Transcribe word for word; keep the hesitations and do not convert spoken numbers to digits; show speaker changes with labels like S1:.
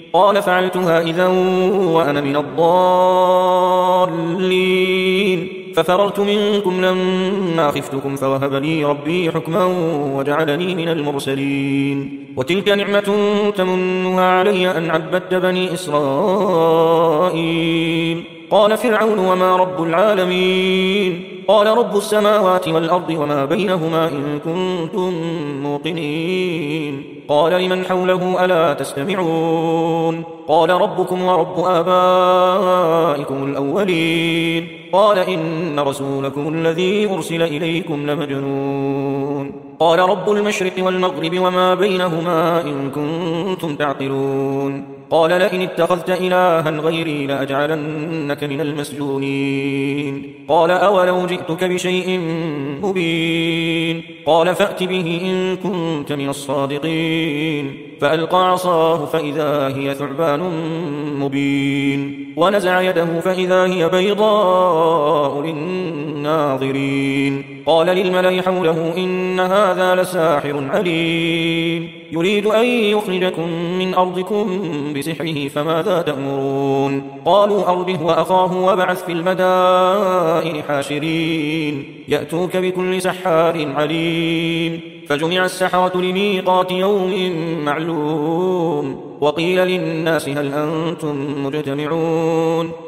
S1: قال فعلتها إذا وأنا من الضالين ففررت منكم لما خفتكم فوهب لي ربي حكما وجعلني من المرسلين وتلك نعمة تمنها علي أن عبدت بني إسرائيل قال فرعون وما رب العالمين قال رب السماوات والأرض وما بينهما إن كنتم موقنين قال لمن حوله ألا تستمعون قال ربكم ورب آبائكم الأولين قال إن رسولكم الذي أرسل إليكم لمجنون قال رب المشرق والمغرب وما بينهما إن كنتم تعقلون قال لئن اتخذت إلها غيري لأجعلنك من المسجونين قال أولو جئتك بشيء مبين قال فأت به إن كنت من الصادقين فألقى عصاه فإذا هي ثعبان مبين ونزع يده فإذا هي بيضاء للناظرين قال للملأ حوله إن هذا لساحر عليم يريد أن يخرجكم من أرضكم بسحره فماذا تأمرون قالوا أربه وأخاه وابعث في المدائن حاشرين يأتوك بكل سحار عليم فجمع السحرة لميقات يوم معلوم وقيل للناس هل أنتم مجتمعون